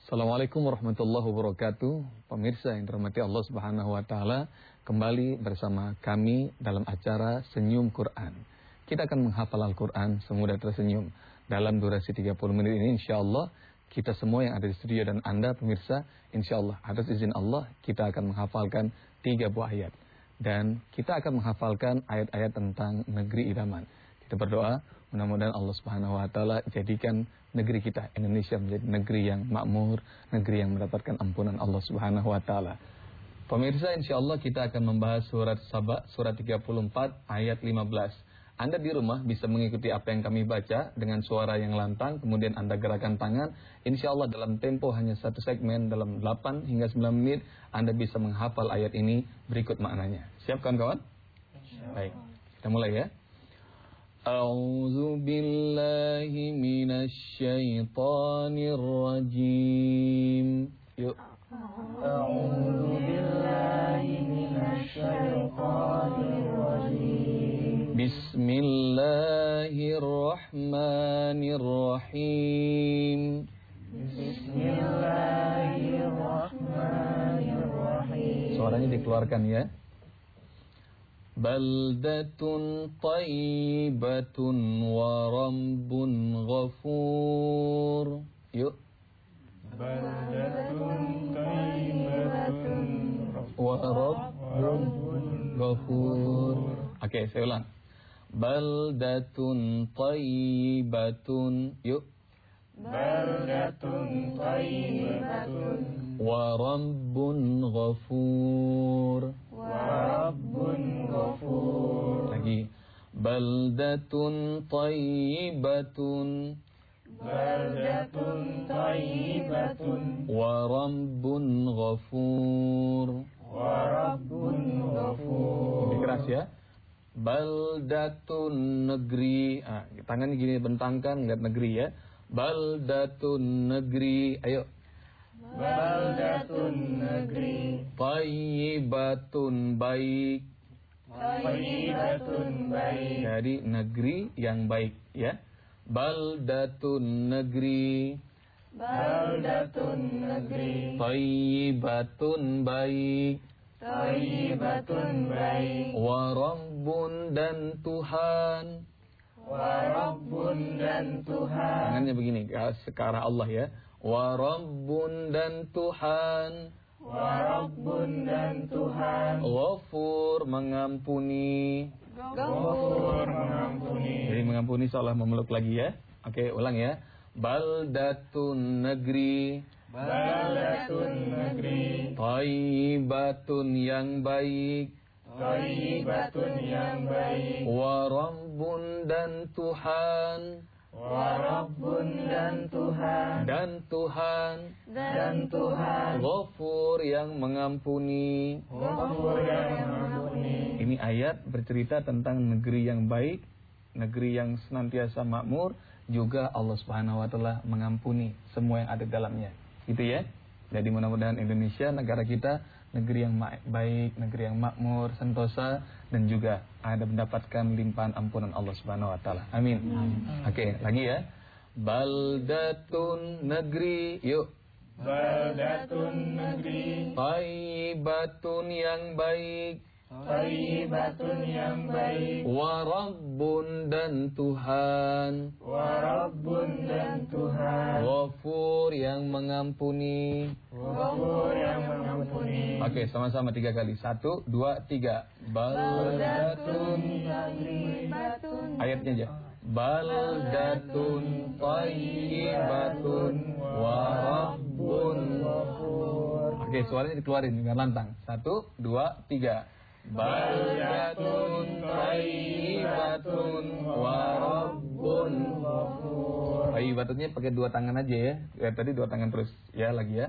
Assalamualaikum warahmatullahi wabarakatuh. Pemirsa yang dirahmati Allah Subhanahu wa taala, kembali bersama kami dalam acara Senyum Quran. Kita akan menghafal Al-Quran semudah tersenyum. Dalam durasi 30 menit ini insyaallah kita semua yang ada di studio dan Anda pemirsa, insyaallah atas izin Allah kita akan menghafalkan 3 buah ayat. Dan kita akan menghafalkan ayat-ayat tentang negeri idaman. Kita berdoa mudah-mudahan Allah Subhanahu wa taala jadikan negeri kita Indonesia menjadi negeri yang makmur, negeri yang mendapatkan ampunan Allah Subhanahu wa taala. Pemirsa, insyaallah kita akan membahas surat Saba, surat 34 ayat 15. Anda di rumah bisa mengikuti apa yang kami baca dengan suara yang lantang, kemudian Anda gerakan tangan. Insyaallah dalam tempo hanya 1 segmen, dalam 8 hingga 9 menit Anda bisa menghafal ayat ini berikut maknanya. Siap kawan-kawan? Baik, kita mulai ya. A'udzu billahi minasy syaithanir rajim. Yuk. A'udzu billahi minasy syaithanir rajim. Bismillahirrahmanirrahim. Bismillahirrahmanirrahim. Suaranya dikeluarkan ya. Baldatun tayyibatun wa rabbun ghafur. Yuk. Baldatun tayyibatun Wa rabbun ghafur. Oke, saya ulang. Baldatun tayyibatun. Yuk. Baldatun tayyibatun Wa rabbun ghafur. wa rabbun ghafur. Lagi. Baldatun tayyibatun Baldatun tayyibatun wa rabbun ghafur. wa rabbun ghafur. Lebih keras ya. Baldatun negeri. Tangannya gini bentangkan, lihat negeri ya. Baldatun negeri. Ayo. Baldatun negeri Tayyibatun baik. tayyibatun baik. Jadi negeri yang baik ya. Baldatun negeri Baldatun negeri Tayyibatun baik. tayyibatun baik. Wa rabbun dan Tuhan. Wa rabbun dan Tuhan. Tangannya begini ke arah Allah ya. Wa rabbun dan Tuhan. Wa rabbun dan Tuhan. Ghafur mengampuni. Ghafur mengampuni. Jadi mengampuni seolah memeluk lagi ya. Oke, ulang ya. Baldatun negeri Baldatun negeri Tayyibatun yang baik. tayyibatun yang baik. Wa rabbun dan Tuhan. Wa rabbun dan Tuhan. Dan Tuhan Dan Tuhan. Ghafur yang mengampuni. Ghafur yang mengampuni. Ini ayat bercerita tentang negeri yang baik, negeri yang senantiasa makmur, juga Allah Subhanahu wa taala mengampuni semua yang ada di dalamnya. Gitu ya. Jadi mudah-mudahan Indonesia negara kita negeri yang baik, negeri yang makmur, sentosa, dan juga ada mendapatkan limpahan ampunan Allah Subhanahu wa taala. Amin. Oke, lagi ya. Baldatun negeri, yuk. Baldatun negeri Tayyibatun yang baik. tayyibatun yang baik. Wa rabbun dan Tuhan. Wa rabbun dan Tuhan. Ghafur yang mengampuni. Ghafur yang mengampuni. Oke, sama-sama 3 kali. 1, 2, 3. Baldatun. Ayatnya aja. Baldatun tayyibatun wa rabbun ghafur. Oke, suaranya dikeluarin dengan lantang. 1, 2, 3. Baldatun tayyibatun wa rabbun ghafur. Tayyibatunnya pakai 2 tangan aja ya. Ya tadi 2 tangan terus. Ya lagi ya.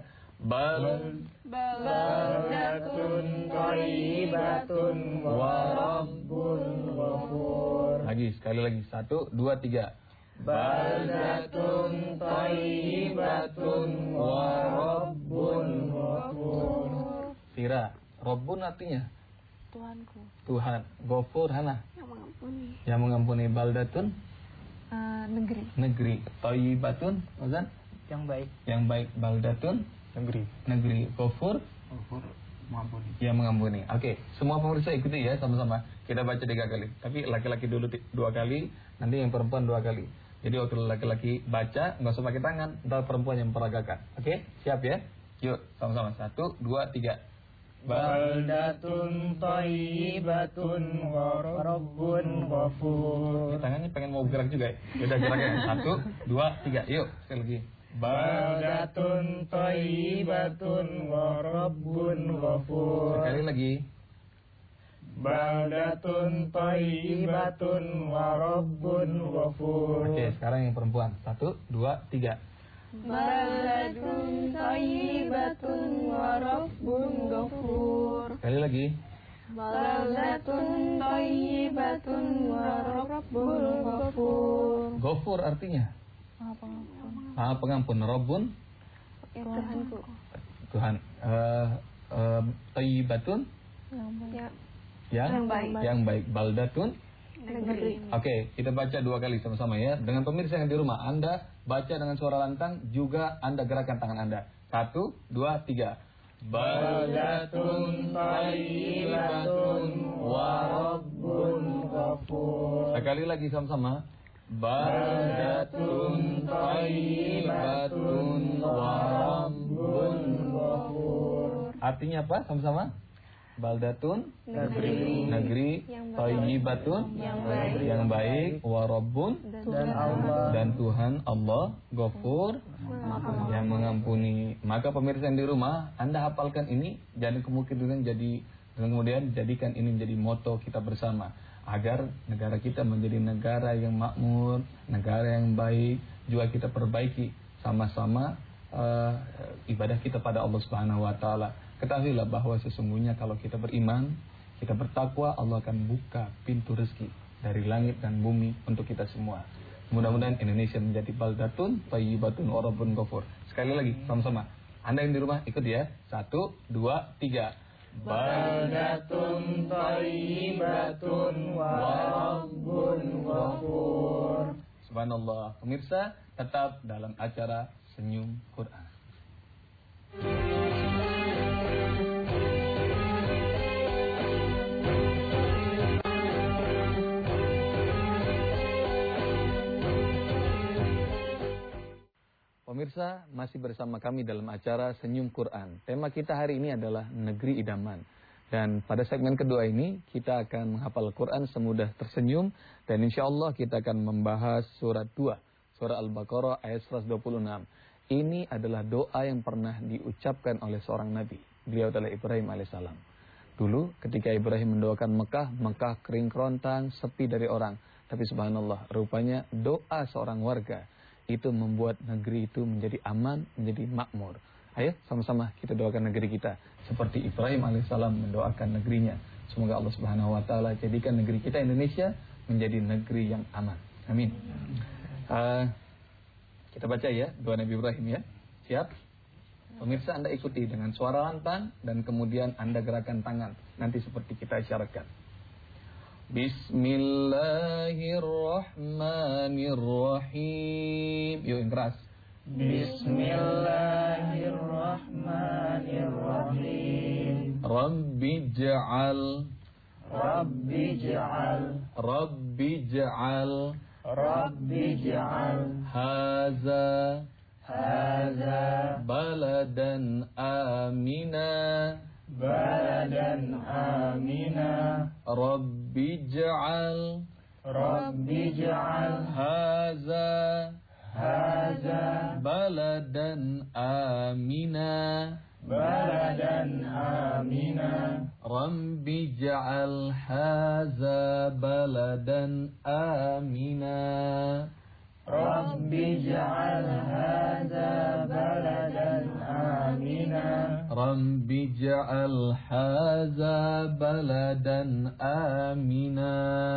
Baldatun tayyibatun wa rabbun ghafur. Lagi, sekali lagi. 1, 2, 3. Baldatun tayyibatun wa rabbun ghafur. Tira. Rabbun artinya Tuhanku Tuhan. Ghafur Hana yang mengampuni. yang mengampuni. Baldatun Negeri. negeri. Thayyibatun Mazan Yang baik. Yang baik. Baldatun. Negeri. Ghafur. Mengampuni. Yang mengampuni. Oke, semua pemirsa ikuti ya sama-sama. Kita baca 3 kali. Tapi laki-laki dulu 2 kali, nanti yang perempuan 2 kali. Jadi waktu laki-laki baca, nggak usah pakai tangan, ntar perempuan yang peragakan. Oke, siap ya? Yuk, sama-sama. 1, 2, 3. Baldatun thayyibatun wa rabbun ghafur. Ini tangannya pengen mau gerak juga ya? Yaudah geraknya. 1, 2, 3. Yuk, sekali lagi. Baldatun thayyibatun wa rabbun ghafur. Sekali lagi. Baldatun thayyibatun wa rabbun ghafur. Oke, sekarang yang perempuan. 1, 2, 3. Baldatun thayyibatun wa rabbun ghafur. Sekali lagi. Baldatun thayyibatun wa rabbun ghafur. Ghafur artinya Maha Pengampun. Rabbun Tuhanku. Tuhan. Thayyibatun Yang baik. Baldatun. negeri. Oke, kita baca 2 kali sama-sama ya. Dengan pemirsa yang di rumah, Anda baca dengan suara lantang, juga Anda gerakan tangan Anda. 1, 2, 3. Baldatun thayyibatun wa rabbun ghafur. Sekali lagi sama-sama. Baldatun thayyibatun wa rabbun ghafur. Artinya apa? Sama-sama. Baldatun negeri thayyibatun yang baik wa rabbun Dan Allah. dan Tuhan Allah Ghafur yang mengampuni. Maka pemirsa yang di rumah, Anda hafalkan ini, dan kemudian jadikan ini menjadi moto kita bersama, agar negara kita menjadi negara yang makmur, negara yang baik. Juga kita perbaiki sama-sama ibadah kita pada Allah Subhanahu wa taala. Ketahuilah bahwa sesungguhnya kalau kita beriman, kita bertakwa, Allah akan buka pintu rezeki dari langit dan bumi untuk kita semua. Mudah-mudahan Indonesia menjadi baldatun thayyibatun wa rabbun ghafur. Sekali lagi sama-sama. Anda yang di rumah ikut ya. 1, 2, 3. Baldatun thayyibatun wa rabbun ghafur. Subhanallah. Pemirsa, tetap dalam acara Senyum Quran. Pemirsa, masih bersama kami dalam acara Senyum Quran. Tema kita hari ini adalah Negeri Idaman. Dan pada segmen kedua ini, kita akan menghafal Quran semudah tersenyum. Dan insya Allah kita akan membahas surat 2, surah Al-Baqarah ayat 126. Ini adalah doa yang pernah diucapkan oleh seorang Nabi. Beliau adalah Ibrahim alaihissalam. Dulu ketika Ibrahim mendoakan Mekah kering kerontang, sepi dari orang. Tapi subhanallah, rupanya doa seorang warga itu membuat negeri itu menjadi aman, menjadi makmur. Ayo sama-sama kita doakan negeri kita seperti Ibrahim alaihissalam mendoakan negerinya. Semoga Allah Subhanahu wa taala jadikan negeri kita Indonesia menjadi negeri yang aman. Amin. Kita baca ya doa Nabi Ibrahim ya. Siap? Pemirsa, Anda ikuti dengan suara lantang dan kemudian Anda gerakan tangan nanti seperti kita isyaratkan. Bismillahirrahmanirrahim. Yuk yang keras. Bismillahirrahmanirrahim. Rabbi ja'al haza baladan amina Rabbi ja'al haza baladan amina Rabbi ja'al haza baladan amina Rabbi ja'al hadza baladan amina. Rabbi ja'al haza baladan amina.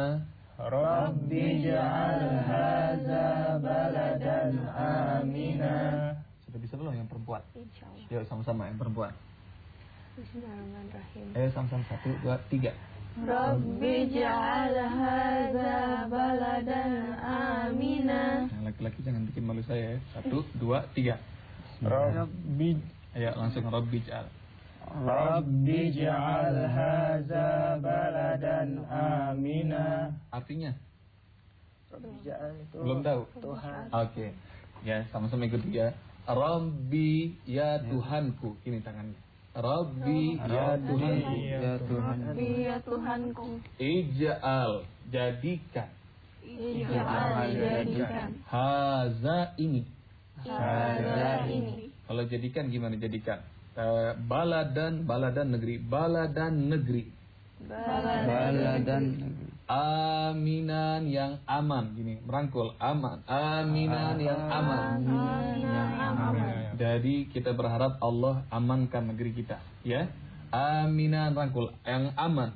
Rabbi ja'al hadza baladan amina. Sudah bisa belum yang perempuan? Insyaallah. Yuk sama-sama yang perempuan. Bismillahirrahmanirrahim. Ayo sama-sama 1, 2, 3. Rabbi ij'al hadza baladan amina. Nah, laki-laki jangan bikin malu saya ya. 1, 2, 3. Rabbi Ayo langsung Rabbi ij'al. Rabbi ij'al hadza baladan amina. Artinya Rabbi ij'al itu belum tahu. Tuhan. Oke. Ya, sama-sama ikuti ya. Rabbi ya Tuhanku. Ini tangannya. Rabbi ya Tuhanku. Ya Tuhan. Rabbi ya Tuhanku. Ij'al jadikan. Ij'al jadikan. Haza ini. Hadza ini. Kalau jadikan gimana jadikan? Baladan negeri. Baladan negeri. Baladan. Aminan yang aman. Gini, merangkul. Aman. Aminan yang aman. Yang aman. Jadi kita berharap Allah amankan negeri kita. Ya. Aminan rangkul. Yang aman.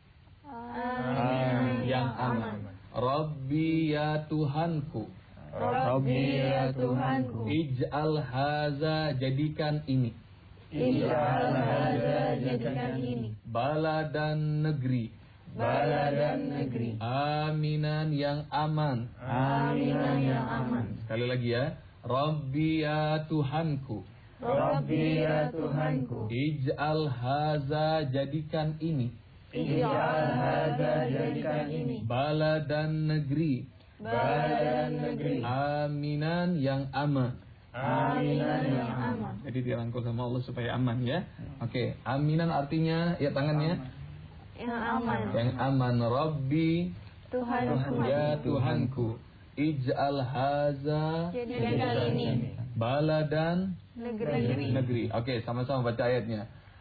Yang aman. Rabbi ya Tuhanku. Rabbi ya Tuhanku. Ij'al haza jadikan ini. Ij'al hadza jadikan ini. Baladan negeri. Baladan negeri. Aminan yang aman. Aminan yang aman. Sekali lagi ya. Rabbi ya Tuhanku. Rabbi ya Tuhanku. Ij'al haza jadikan ini. Ij'al hadza jadikan ini. Baladan negeri. Baladan negeri. Aminan yang aman. Aminan yang aman. Jadi dirangkul sama Allah supaya aman ya. Oke, aminan artinya ya tangannya Yang aman. yang aman. Rabbi Tuhanku. ya Tuhanku. Ij'al haza Jadikan ini. baladan Negeri. negeri. Oke, sama-sama baca ayatnya.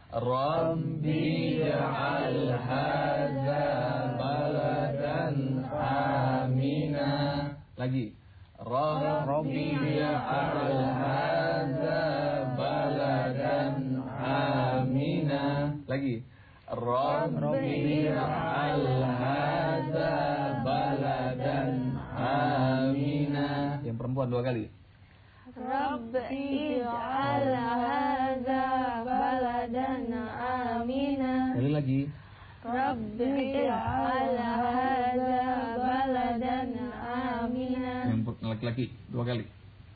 Rabbi ja'al haza baladan amina. Lagi. Rabbi ja'al haza baladan amina. Lagi. Rabbi ja'al haza baladan amina. Yang perempuan 2 kali. Rabbi ij'al hadza baladan amina. Sekali lagi. Rabbi ij'al hadza baladan amina. Yang laki-laki 2 kali.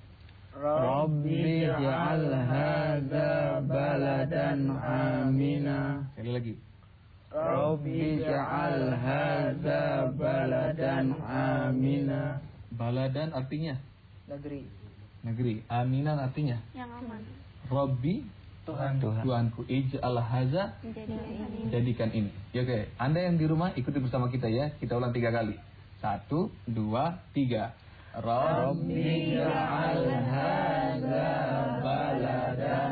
Rabbi ij'al hadza baladan amina. Sekali lagi. Rabbi ij'al hadza baladan amina. Baladan artinya Negeri. negeri. Aminan artinya Yang aman. Rabbi Tuhan. Tuhanku. Ij'al haza jadikan ini. Ya, oke. Anda yang di rumah ikuti bersama kita ya. Kita ulang 3 kali. 1, 2, 3. Rabbi ij'al hadza baladan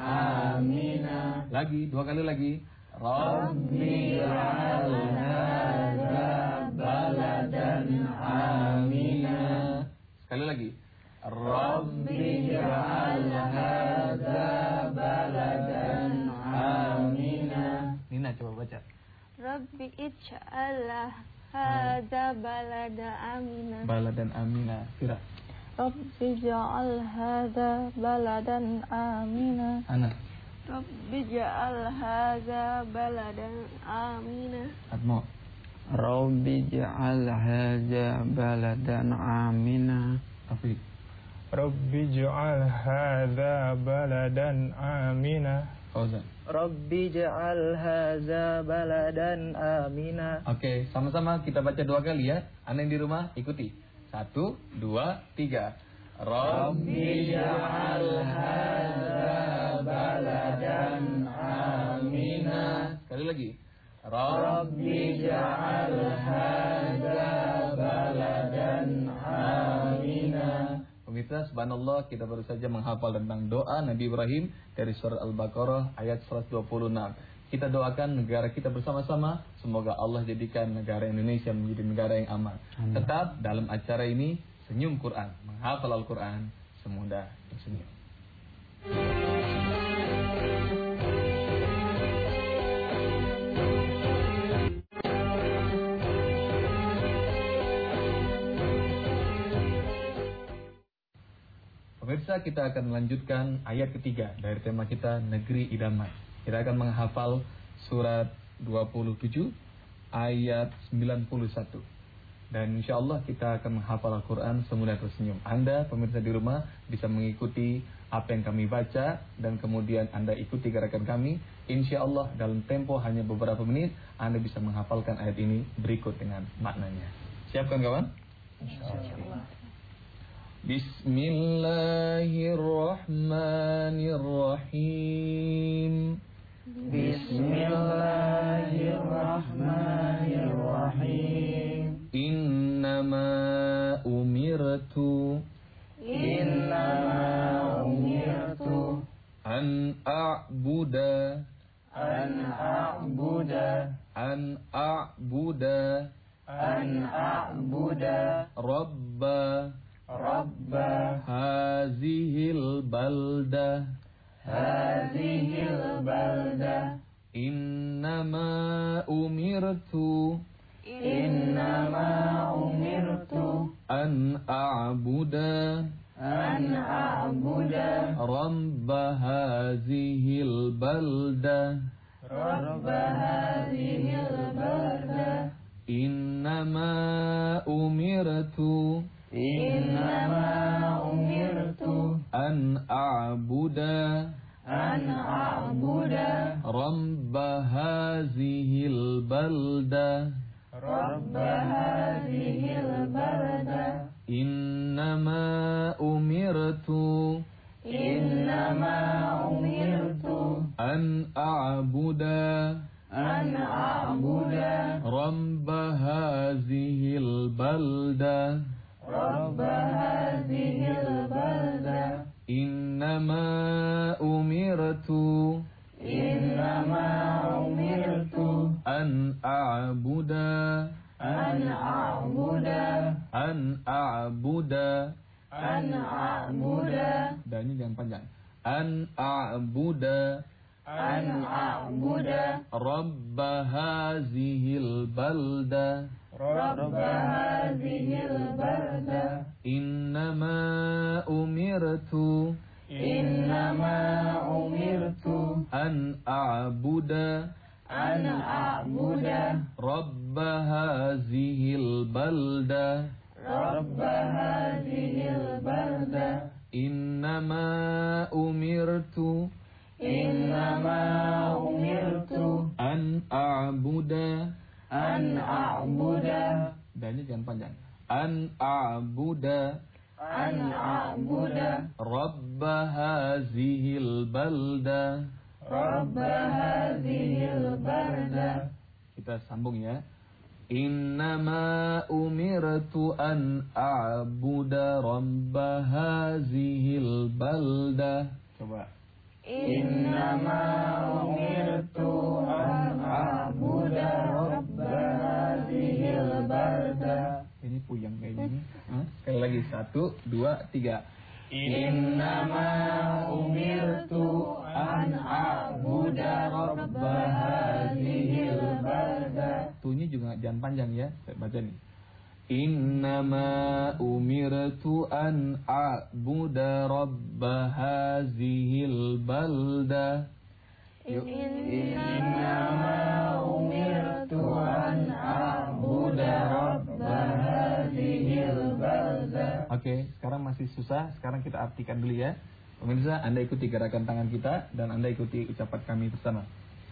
amina. Lagi 2 kali lagi. Rabbi ij'al hadza baladan amina. Sekali lagi. Rabbi ij'al hadza baladan amina. Nina coba baca. Rabbi ij'al hadza balada amina. Baladan amina. Fira. Rabbi ij'al hadza baladan amina. Ana. Rabbi ij'al hadza baladan amina. Atmo. Rabbi ij'al hadza baladan amina. Taufik. Rabbi ij'al hadza baladan amina. Fauzan. Rabbi ij'al hadza baladan amina. Oke, sama-sama kita baca 2 kali ya. Anda yang di rumah ikuti. 1, 2, 3. Rabbi ij'al hadza baladan amina. Sekali lagi. Rabbi ij'al hadza baladan amina. Pemirsa, subhanallah, kita baru saja menghafal tentang doa Nabi Ibrahim dari surat Al-Baqarah ayat 126. Kita doakan negara kita bersama-sama, semoga Allah jadikan negara Indonesia menjadi negara yang aman. Tetap dalam acara ini Senyum Quran, menghafal Al-Quran semudah tersenyum. Pemirsa, kita akan melanjutkan ayat ketiga dari tema kita Negeri Idaman. Kita akan menghafal surat 27 ayat 91. Dan insya Allah kita akan menghafal Al-Quran semudah tersenyum. Anda pemirsa di rumah bisa mengikuti apa yang kami baca, dan kemudian Anda ikuti gerakan kami. Insya Allah dalam tempo hanya beberapa menit Anda bisa menghafalkan ayat ini berikut dengan maknanya. Siapkan kawan? Insya Allah. Bismillahirrahmanirrahim. Bismillahirrahmanirrahim. Innama umirtu an a'buda Rabba hazihil balda Innama umirtu an a'buda Rabba hazihil balda Innama umirtu an a'buda Rabba hazihil balda Innama umirtu an a'buda Rabba hazihil balda Innama umirtu an a'buda Dan ini jangan panjang. An a'buda Rabba hazihil balda Innama umirtu an a'buda Rabba hazihil balda Innama umirtu an a'buda Dan ini jangan panjang. An a'buda Rabba hazihil balda Kita sambung ya. Innama umirtu an a'buda Rabba hazihil balda. Coba. Innama umirtu an a'buda Rabba hazihil balda. Ini puyang kayaknya. Sekali lagi, 1, 2, 3. Innama umirtu an a'buda Rabba hazihil balda. Tuhnya juga jangan panjang ya. Saya baca nih. Innama umirtu an a'buda Rabba hazihil balda. Innama umirtu an a'buda Rabba hazihil balda. Oke, sekarang masih susah. Sekarang kita artikan dulu ya. Pemirsa, Anda ikuti gerakan tangan kita dan Anda ikuti ucapan kami bersama.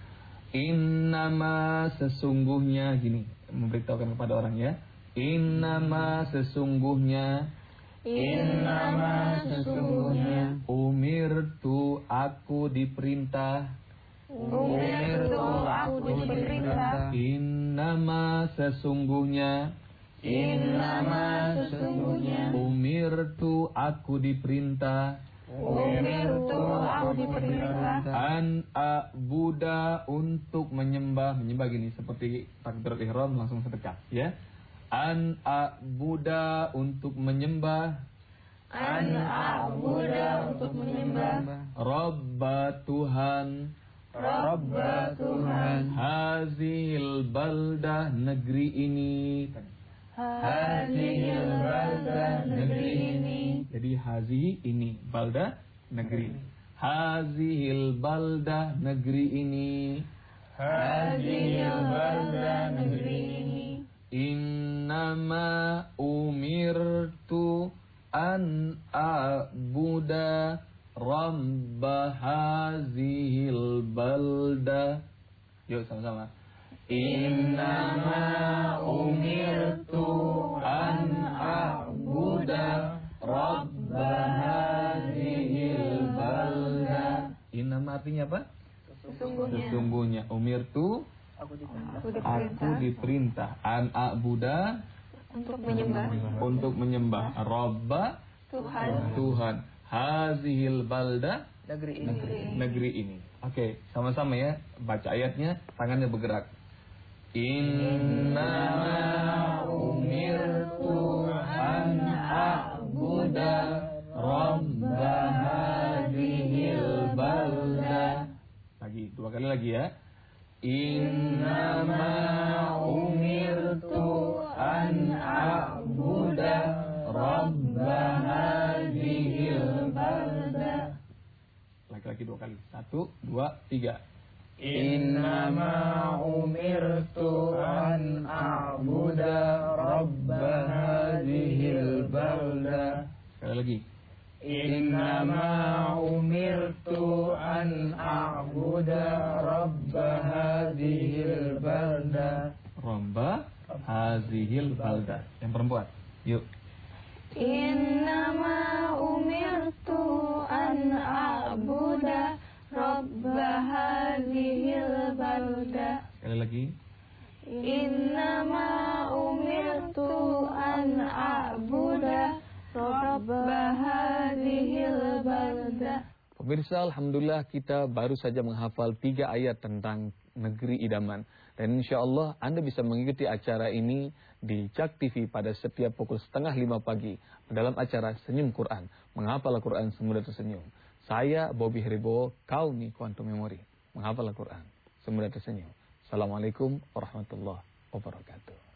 Innama sesungguhnya, gini, memberitahukan kepada orang ya. Innama sesungguhnya umirtu aku diperintah Innama sesungguhnya umirtu aku diperintah an a'buda untuk menyembah gini seperti takbiratul ihram langsung sedekah ya. An a'buda untuk menyembah Rabba Tuhan hazihil baldah negeri ini. Jadi hazihi ini, baldah negeri. Hazihil baldah negeri ini. hadhil balda, negeri ini. Innama umirtu an a'buda rabba hazihil balda. Yuk sama-sama. Innama umirtu an a'buda rabba hazihil balda. Innama artinya apa? Sesungguhnya. Umirtu, aku diperintah. An a'buda, untuk menyembah. Rabba, Tuhan. Hazihil balda, negeri ini. Oke, sama-sama ya. Baca ayatnya, tangannya bergerak. Innama umirtu an a'buda rabba hadhil balda. Lagi, 2 kali lagi ya. Innama umirtu an a'buda rabba hadhil balda. Lagi-lagi 2 kali. 1, 2, 3. Innama umirtu an a'buda rabba hadhil balda. Sekali lagi. Innama umirtu an a'buda rabba hadhil balda. Rabba hadhil balda. Yang perempuan. Yuk. Innama umirtu an a'buda rabba hadhil balda. Sekali lagi. Innama umirtu an a'buda rabba hadhil balda. Pemirsa, alhamdulillah kita baru saja menghafal 3 ayat tentang negeri idaman. Dan insya Allah Anda bisa mengikuti acara ini di CAK TV pada setiap pukul 4:30 pagi dalam acara Senyum Quran, menghafal Al-Quran semudah tersenyum. Saya Bobby Heribo, Kaumi Quantum Memory, menghafal Al-Quran semudah tersenyum. Assalamualaikum warahmatullahi wabarakatuh.